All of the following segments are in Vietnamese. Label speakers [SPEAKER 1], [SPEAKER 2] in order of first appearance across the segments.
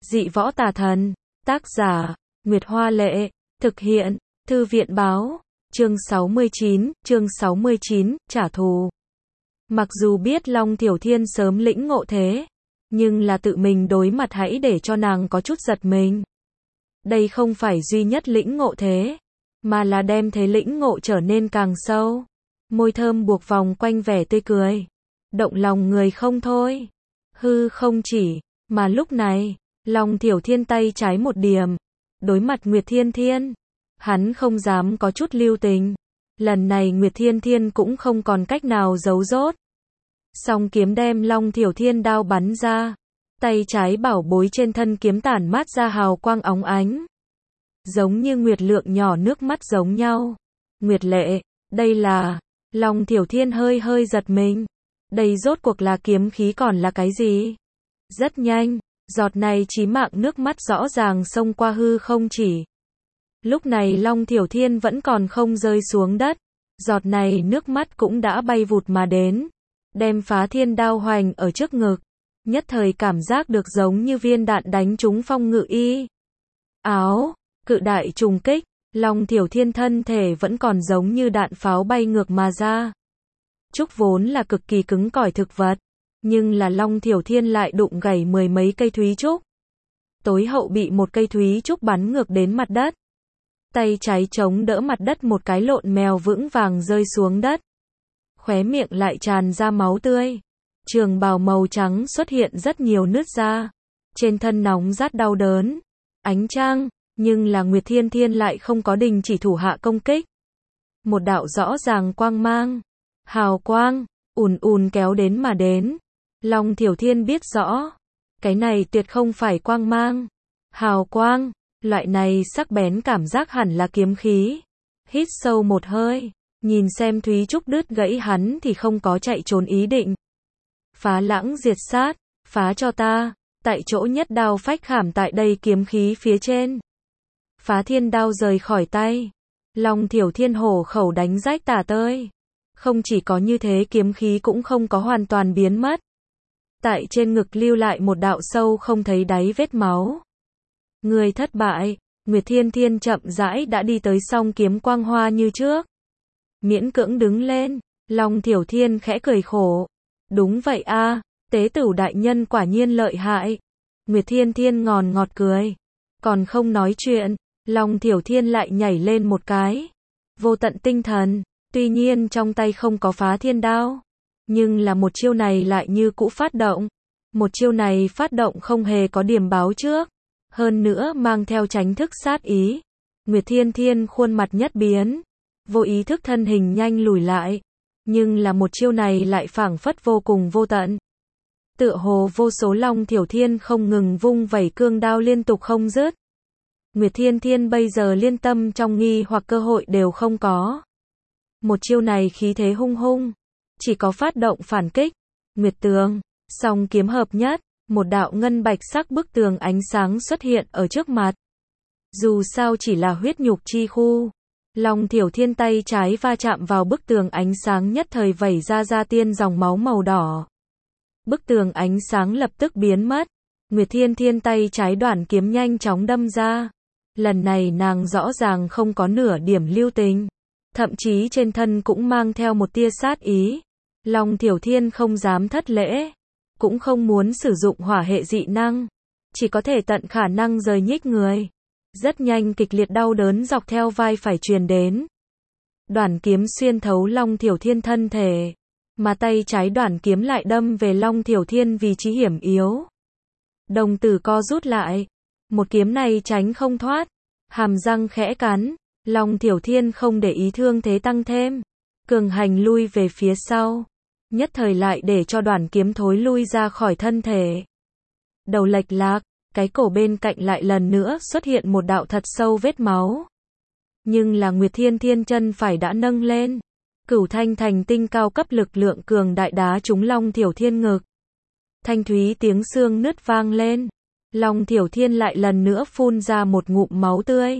[SPEAKER 1] Dị võ tà thần. Tác giả, Nguyệt Hoa Lệ. Thực hiện, Thư viện Báo. Chương 69, trả thù. Mặc dù biết Long Thiểu Thiên sớm lĩnh ngộ thế, nhưng là tự mình đối mặt hãy để cho nàng có chút giật mình. Đây không phải duy nhất lĩnh ngộ thế, mà là đem thế lĩnh ngộ trở nên càng sâu. Môi thơm buộc vòng quanh vẻ tươi cười. Động lòng người không thôi. Hư không chỉ, mà lúc này, Long Thiểu Thiên tay trái một điểm. Đối mặt Nguyệt Thiên Thiên, hắn không dám có chút lưu tình. Lần này Nguyệt Thiên Thiên cũng không còn cách nào giấu rốt. Song kiếm đem Long Thiểu Thiên đao bắn ra. Tay trái bảo bối trên thân kiếm tản mát ra hào quang óng ánh. Giống như nguyệt lượng nhỏ nước mắt giống nhau. Nguyệt lệ, đây là... Long Thiểu Thiên hơi hơi giật mình. Đây rốt cuộc là kiếm khí còn là cái gì? Rất nhanh, giọt này chí mạng nước mắt rõ ràng xông qua hư không chỉ. Lúc này Long Thiểu Thiên vẫn còn không rơi xuống đất. Giọt này nước mắt cũng đã bay vụt mà đến. Đem Phá Thiên đao hoành ở trước ngực. Nhất thời cảm giác được giống như viên đạn đánh trúng phong ngự y. Áo, cự đại trùng kích. Long Thiểu Thiên thân thể vẫn còn giống như đạn pháo bay ngược mà ra. Trúc vốn là cực kỳ cứng cỏi thực vật, nhưng là Long Thiểu Thiên lại đụng gãy mười mấy cây thúy trúc. Tối hậu bị một cây thúy trúc bắn ngược đến mặt đất. Tay trái chống đỡ mặt đất một cái lộn mèo vững vàng rơi xuống đất. Khóe miệng lại tràn ra máu tươi. Trường bào màu trắng xuất hiện rất nhiều nứt ra. Trên thân nóng rát đau đớn. Ánh trăng, nhưng là Nguyệt Thiên Thiên lại không có đình chỉ thủ hạ công kích. Một đạo rõ ràng quang mang, hào quang, ùn ùn kéo đến mà đến. Long Thiểu Thiên biết rõ, cái này tuyệt không phải quang mang, hào quang, loại này sắc bén cảm giác hẳn là kiếm khí. Hít sâu một hơi, nhìn xem thúy trúc đứt gãy hắn thì không có chạy trốn ý định. Phá lãng diệt sát, phá cho ta, tại chỗ nhất đao phách khảm tại đây kiếm khí phía trên. Phá Thiên đao rời khỏi tay. Long Thiểu Thiên hổ khẩu đánh rách tả tơi. Không chỉ có như thế kiếm khí cũng không có hoàn toàn biến mất. Tại trên ngực lưu lại một đạo sâu không thấy đáy vết máu. Người thất bại. Nguyệt Thiên Thiên chậm rãi đã đi tới song kiếm quang hoa như trước. Miễn cưỡng đứng lên. Long Thiểu Thiên khẽ cười khổ. Đúng vậy a, tế tửu đại nhân quả nhiên lợi hại. Nguyệt Thiên Thiên ngòn ngọt cười. Còn không nói chuyện. Long Thiểu Thiên lại nhảy lên một cái. Vô tận tinh thần, tuy nhiên trong tay không có Phá Thiên đao. Nhưng là một chiêu này lại như cũ phát động. Một chiêu này phát động không hề có điểm báo trước. Hơn nữa mang theo tránh thức sát ý. Nguyệt Thiên Thiên khuôn mặt nhất biến. Vô ý thức thân hình nhanh lùi lại. Nhưng là một chiêu này lại phảng phất vô cùng vô tận. Tựa hồ vô số Long Thiểu Thiên không ngừng vung vẩy cương đao liên tục không dứt. Nguyệt Thiên Thiên bây giờ liên tâm trong nghi hoặc cơ hội đều không có. Một chiêu này khí thế hung hung, chỉ có phát động phản kích. Nguyệt tường, song kiếm hợp nhất, một đạo ngân bạch sắc bức tường ánh sáng xuất hiện ở trước mặt. Dù sao chỉ là huyết nhục chi khu. Long Thiểu Thiên tay trái va chạm vào bức tường ánh sáng nhất thời vẩy ra tiên dòng máu màu đỏ. Bức tường ánh sáng lập tức biến mất. Nguyệt Thiên Thiên tay trái đoản kiếm nhanh chóng đâm ra. Lần này nàng rõ ràng không có nửa điểm lưu tình. Thậm chí trên thân cũng mang theo một tia sát ý. Long Thiểu Thiên không dám thất lễ. Cũng không muốn sử dụng hỏa hệ dị năng. Chỉ có thể tận khả năng rời nhích người. Rất nhanh kịch liệt đau đớn dọc theo vai phải truyền đến. Đoản kiếm xuyên thấu Long Thiểu Thiên thân thể. Mà tay trái đoản kiếm lại đâm về Long Thiểu Thiên vị trí hiểm yếu. Đồng tử co rút lại. Một kiếm này tránh không thoát. Hàm răng khẽ cắn. Long Thiểu Thiên không để ý thương thế tăng thêm. Cường hành lui về phía sau. Nhất thời lại để cho đoản kiếm thối lui ra khỏi thân thể. Đầu lệch lạc. Cái cổ bên cạnh lại lần nữa xuất hiện một đạo thật sâu vết máu. Nhưng là Nguyệt Thiên Thiên chân phải đã nâng lên. Cửu thanh thành tinh cao cấp lực lượng cường đại đá trúng Long Thiểu Thiên ngực. Thanh thúy tiếng xương nứt vang lên. Long Thiểu Thiên lại lần nữa phun ra một ngụm máu tươi.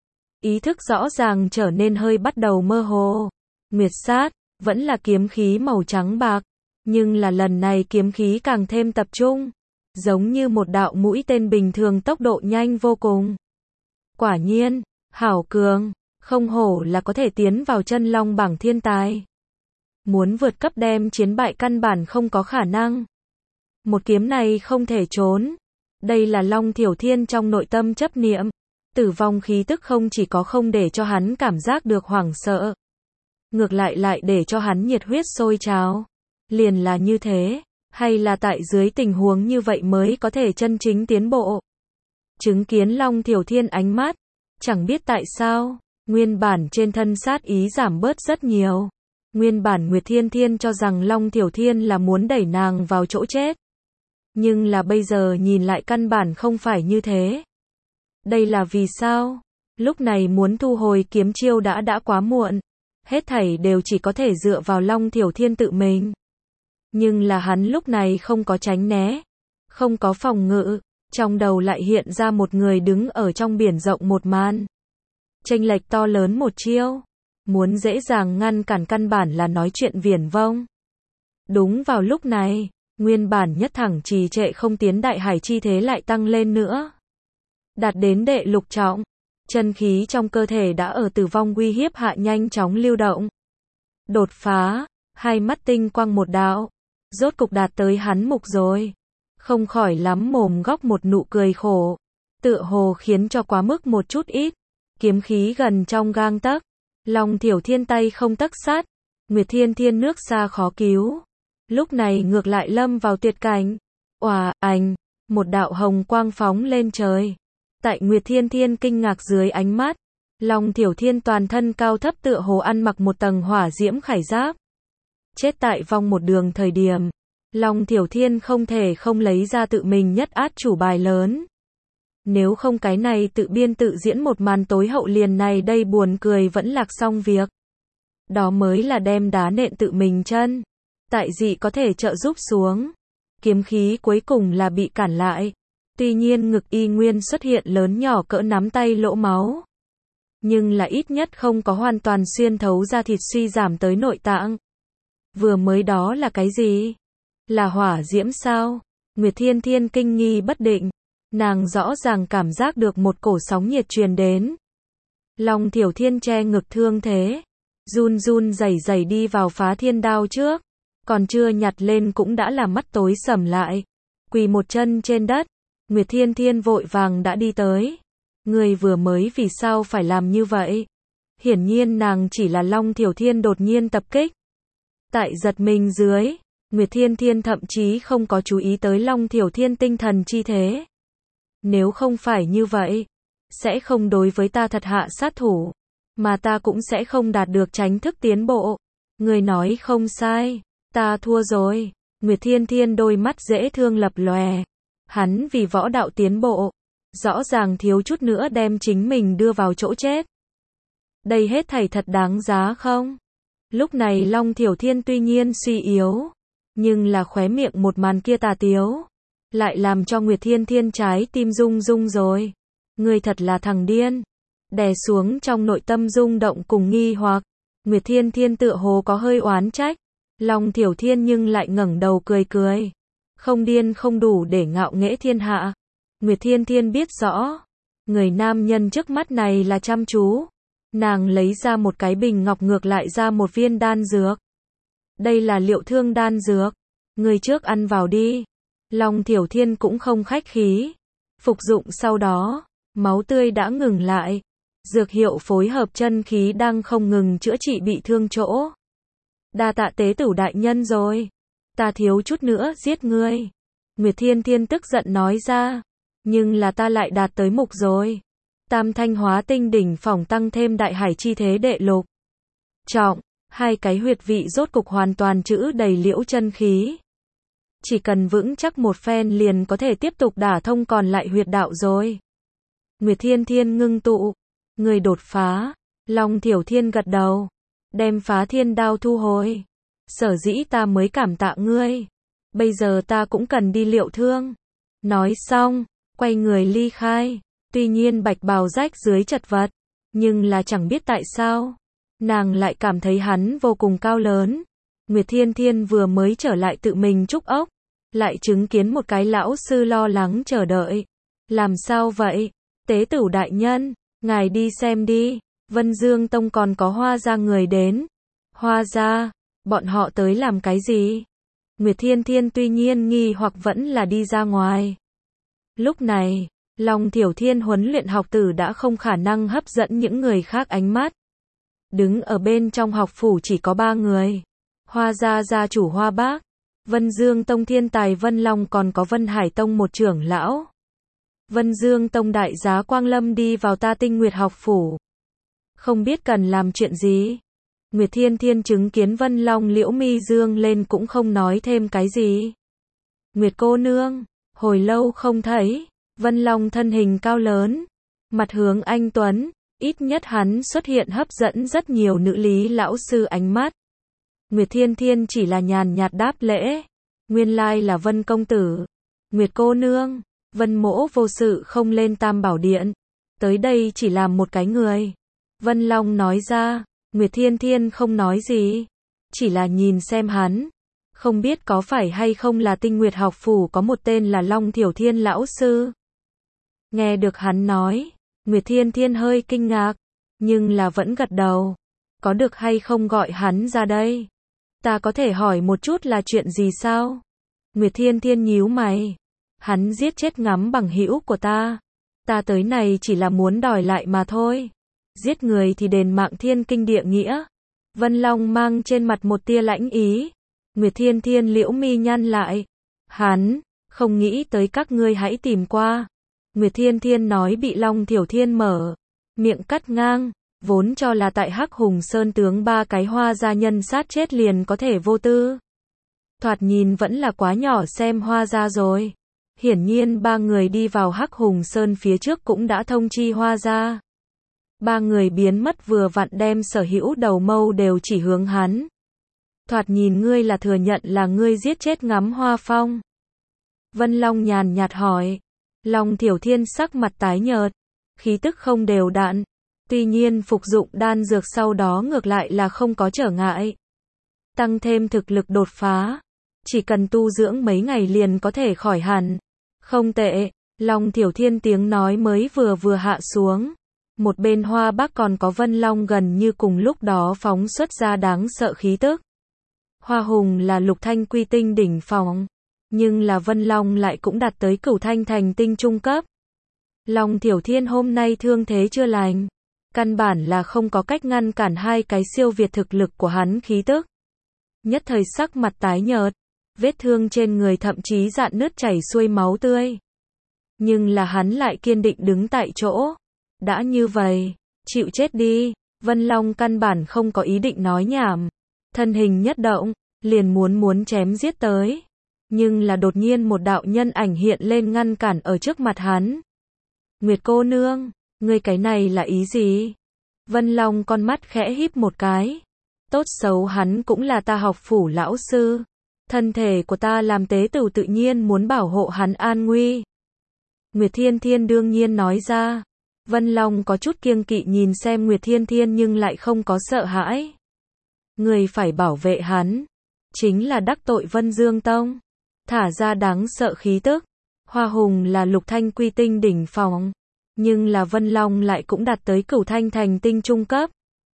[SPEAKER 1] Ý thức rõ ràng trở nên hơi bắt đầu mơ hồ. Nguyệt sát, vẫn là kiếm khí màu trắng bạc. Nhưng là lần này kiếm khí càng thêm tập trung. giống như một đạo mũi tên bình thường, tốc độ nhanh vô cùng. Quả nhiên, hảo cường, không hổ là có thể tiến vào chân long bảng thiên tài. Muốn vượt cấp đem chiến bại căn bản không có khả năng. Một kiếm này không thể trốn. Đây là Long Thiểu Thiên trong nội tâm chấp niệm. Tử vong khí tức không chỉ có không để cho hắn cảm giác được hoảng sợ, ngược lại để cho hắn nhiệt huyết sôi trào. Liền là như thế, hay là tại dưới tình huống như vậy mới có thể chân chính tiến bộ. Chứng kiến Long Thiểu Thiên ánh mắt, chẳng biết tại sao, nguyên bản trên thân sát ý giảm bớt rất nhiều. Nguyên bản Nguyệt Thiên Thiên cho rằng Long Thiểu Thiên là muốn đẩy nàng vào chỗ chết. Nhưng là bây giờ nhìn lại căn bản không phải như thế. Đây là vì sao? Lúc này muốn thu hồi kiếm chiêu đã quá muộn. Hết thảy đều chỉ có thể dựa vào Long Thiểu Thiên tự mình. Nhưng là hắn lúc này không có tránh né, không có phòng ngự, trong đầu lại hiện ra một người đứng ở trong biển rộng một màn. Chênh lệch to lớn một chiêu, muốn dễ dàng ngăn cản căn bản là nói chuyện viển vông. Đúng vào lúc này, nguyên bản nhất thẳng trì trệ không tiến đại hải chi thế lại tăng lên nữa. Đạt đến đệ lục trọng, chân khí trong cơ thể đã ở tử vong uy hiếp hạ nhanh chóng lưu động. Đột phá, hai mắt tinh quang một đạo, rốt cục đạt tới hắn mục rồi. Không khỏi lắm mồm góc một nụ cười khổ, tựa hồ khiến cho quá mức một chút ít. Kiếm khí gần trong gang tấc, Long Thiểu Thiên tay không tấc sát, Nguyệt Thiên Thiên nước xa khó cứu. Lúc này ngược lại lâm vào tuyệt cảnh. Oà, ảnh, một đạo hồng quang phóng lên trời. Tại Nguyệt Thiên Thiên kinh ngạc dưới ánh mắt, Long Thiểu Thiên toàn thân cao thấp tựa hồ ăn mặc một tầng hỏa diễm khải giáp. Chết tại vong một đường thời điểm, Long Thiểu Thiên không thể không lấy ra tự mình nhất át chủ bài lớn. Nếu không cái này tự biên tự diễn một màn tối hậu liền này đây buồn cười vẫn lạc xong việc. Đó mới là đem đá nện tự mình chân. Tại dị có thể trợ giúp xuống. Kiếm khí cuối cùng là bị cản lại. Tuy nhiên ngực y nguyên xuất hiện lớn nhỏ cỡ nắm tay lỗ máu. Nhưng là ít nhất không có hoàn toàn xuyên thấu ra thịt suy giảm tới nội tạng. Vừa mới đó là cái gì? Là hỏa diễm sao? Nguyệt Thiên Thiên kinh nghi bất định. Nàng rõ ràng cảm giác được một cổ sóng nhiệt truyền đến. Long Thiểu Thiên che ngực thương thế. Run run rẩy rẩy đi vào phá thiên đao trước. Còn chưa nhặt lên cũng đã là mắt tối sầm lại. Quỳ một chân trên đất. Nguyệt Thiên Thiên vội vàng đã đi tới. Người vừa mới vì sao phải làm như vậy? Hiển nhiên nàng chỉ là Long Thiểu Thiên đột nhiên tập kích. Tại giật mình dưới, Nguyệt Thiên Thiên thậm chí không có chú ý tới Long Thiểu Thiên tinh thần chi thế. Nếu không phải như vậy, sẽ không đối với ta thật hạ sát thủ, mà ta cũng sẽ không đạt được tránh thức tiến bộ. Người nói không sai, ta thua rồi. Nguyệt Thiên Thiên đôi mắt dễ thương lập lòe. Hắn vì võ đạo tiến bộ, rõ ràng thiếu chút nữa đem chính mình đưa vào chỗ chết. Đây hết thảy thật đáng giá không? Lúc này Long Thiểu Thiên tuy nhiên suy yếu, nhưng là khóe miệng một màn kia tà tiếu, lại làm cho Nguyệt Thiên Thiên trái tim rung rung rồi. Người thật là thằng điên. Đè xuống trong nội tâm rung động cùng nghi hoặc, Nguyệt Thiên Thiên tựa hồ có hơi oán trách. Long Thiểu Thiên nhưng lại ngẩng đầu cười cười. Không điên không đủ để ngạo nghễ thiên hạ. Nguyệt Thiên Thiên biết rõ, người nam nhân trước mắt này là chăm chú. Nàng lấy ra một cái bình ngọc ngược lại ra một viên đan dược. Đây là liệu thương đan dược. Người trước ăn vào đi. Long Thiểu Thiên cũng không khách khí. Phục dụng sau đó, máu tươi đã ngừng lại. Dược hiệu phối hợp chân khí đang không ngừng chữa trị bị thương chỗ. Đa tạ tế tử đại nhân rồi. Ta thiếu chút nữa giết ngươi. Nguyệt Thiên Thiên tức giận nói ra. Nhưng là ta lại đạt tới mục rồi. Tam thanh hóa tinh đỉnh phỏng tăng thêm đại hải chi thế đệ lục trọng. Hai cái huyệt vị rốt cục hoàn toàn trữ đầy liễu chân khí. Chỉ cần vững chắc một phen liền có thể tiếp tục đả thông còn lại huyệt đạo rồi. Nguyệt Thiên Thiên ngưng tụ. Người đột phá. Long Thiểu Thiên gật đầu. Đem phá thiên đao thu hồi. Sở dĩ ta mới cảm tạ ngươi. Bây giờ ta cũng cần đi liệu thương. Nói xong, quay người ly khai. Tuy nhiên bạch bào rách dưới chật vật. Nhưng là chẳng biết tại sao. Nàng lại cảm thấy hắn vô cùng cao lớn. Nguyệt Thiên Thiên vừa mới trở lại tự mình trúc ốc. lại chứng kiến một cái lão sư lo lắng chờ đợi. Làm sao vậy? Tế tửu đại nhân, ngài đi xem đi, Vân Dương Tông còn có Hoa gia người đến. Hoa gia, bọn họ tới làm cái gì? Nguyệt Thiên Thiên tuy nhiên nghi hoặc vẫn là đi ra ngoài. Lúc này, Long Thiểu Thiên huấn luyện học tử đã không khả năng hấp dẫn những người khác ánh mắt. Đứng ở bên trong học phủ chỉ có 3 người. Hoa gia gia chủ Hoa Bác, Vân Dương Tông thiên tài Vân Long còn có Vân Hải Tông một trưởng lão. Vân Dương Tông đại giá Quang Lâm đi vào Ta Tinh Nguyệt học phủ. Không biết cần làm chuyện gì. Nguyệt Thiên Thiên chứng kiến Vân Long liễu mi dương lên cũng không nói thêm cái gì. Nguyệt cô nương, hồi lâu không thấy. Vân Long thân hình cao lớn, mặt hướng anh tuấn, ít nhất hắn xuất hiện hấp dẫn rất nhiều nữ lý lão sư ánh mắt. Nguyệt Thiên Thiên chỉ là nhàn nhạt đáp lễ. Nguyên lai là Vân công tử. Nguyệt cô nương, Vân mỗ vô sự không lên Tam Bảo Điện. Tới đây chỉ làm một cái người. Vân Long nói ra. Nguyệt Thiên Thiên không nói gì. Chỉ là nhìn xem hắn. Không biết có phải hay không là Tinh Nguyệt học phủ có một tên là Long Thiểu Thiên lão sư. Nghe được hắn nói, Nguyệt Thiên Thiên hơi kinh ngạc, nhưng là vẫn gật đầu. Có được hay không gọi hắn ra đây? Ta có thể hỏi một chút là chuyện gì sao? Nguyệt Thiên Thiên nhíu mày. Hắn giết chết ngắm bằng hữu của ta. Ta tới này chỉ là muốn đòi lại mà thôi. Giết người thì đền mạng thiên kinh địa nghĩa. Vân Long mang trên mặt một tia lãnh ý. Nguyệt Thiên Thiên liễu mi nhăn lại. Hắn, không nghĩ tới các ngươi hãy tìm qua. Nguyệt Thiên Thiên nói bị Long Thiểu Thiên mở miệng cắt ngang, vốn cho là tại Hắc Hùng Sơn tướng 3 cái Hoa gia nhân sát chết liền có thể vô tư. Thoạt nhìn vẫn là quá nhỏ xem Hoa gia rồi. Hiển nhiên 3 người đi vào Hắc Hùng Sơn phía trước cũng đã thông chi Hoa gia. 3 người biến mất vừa vặn đem sở hữu đầu mâu đều chỉ hướng hắn. Thoạt nhìn ngươi là thừa nhận là ngươi giết chết ngắm Hoa Phong. Vân Long nhàn nhạt hỏi. Long Thiểu Thiên sắc mặt tái nhợt, khí tức không đều đặn. Tuy nhiên phục dụng đan dược sau đó ngược lại là không có trở ngại. Tăng thêm thực lực đột phá. Chỉ cần tu dưỡng mấy ngày liền có thể khỏi hẳn. Không tệ, Long Thiểu Thiên tiếng nói mới vừa hạ xuống. Một bên Hoa Bắc còn có Vân Long gần như cùng lúc đó phóng xuất ra đáng sợ khí tức. Hoa Hùng là lục thanh quy tinh đỉnh phong. Nhưng là Vân Long lại cũng đạt tới cửu thanh thành tinh trung cấp. Long Thiểu Thiên hôm nay thương thế chưa lành. Căn bản là không có cách ngăn cản 2 cái siêu việt thực lực của hắn khí tức. Nhất thời sắc mặt tái nhợt. Vết thương trên người thậm chí rạn nứt chảy xuôi máu tươi. Nhưng là hắn lại kiên định đứng tại chỗ. Đã như vậy, chịu chết đi. Vân Long căn bản không có ý định nói nhảm. Thân hình nhất động, liền muốn chém giết tới. Nhưng là đột nhiên một đạo nhân ảnh hiện lên ngăn cản ở trước mặt hắn. Nguyệt cô nương, ngươi cái này là ý gì? Vân Long con mắt khẽ híp một cái. Tốt xấu hắn cũng là ta học phủ lão sư. Thân thể của ta làm tế tử tự nhiên muốn bảo hộ hắn an nguy. Nguyệt Thiên Thiên đương nhiên nói ra. Vân Long có chút kiêng kỵ nhìn xem Nguyệt Thiên Thiên nhưng lại không có sợ hãi. Người phải bảo vệ hắn. Chính là đắc tội Vân Dương Tông. Thả ra đáng sợ khí tức. Hoa Hùng là lục thanh quy tinh đỉnh phong. Nhưng là Vân Long lại cũng đạt tới cửu thanh thành tinh trung cấp.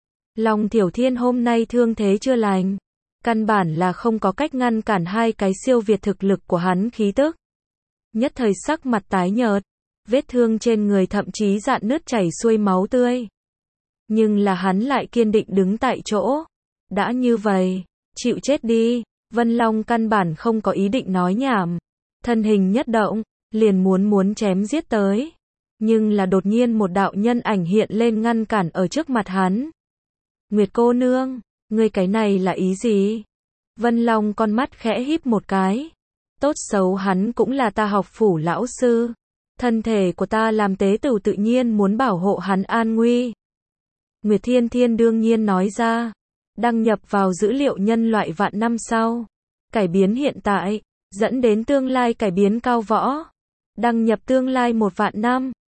[SPEAKER 1] Long Thiểu Thiên hôm nay thương thế chưa lành. Căn bản là không có cách ngăn cản 2 cái siêu việt thực lực của hắn khí tức. Nhất thời sắc mặt tái nhợt. Vết thương trên người thậm chí rạn nứt chảy xuôi máu tươi. Nhưng là hắn lại kiên định đứng tại chỗ. Đã như vậy, chịu chết đi. Vân Long căn bản không có ý định nói nhảm. Thân hình nhất động, liền muốn chém giết tới. Nhưng là đột nhiên một đạo nhân ảnh hiện lên ngăn cản ở trước mặt hắn. Nguyệt cô nương, ngươi cái này là ý gì? Vân Long con mắt khẽ híp một cái. Tốt xấu hắn cũng là ta học phủ lão sư. Thân thể của ta làm tế tử tự nhiên muốn bảo hộ hắn an nguy. Nguyệt Thiên Thiên đương nhiên nói ra. Đăng nhập vào dữ liệu nhân loại vạn năm sau. Cải biến hiện tại, dẫn đến tương lai cải biến cao võ. Đăng nhập tương lai 1 vạn năm.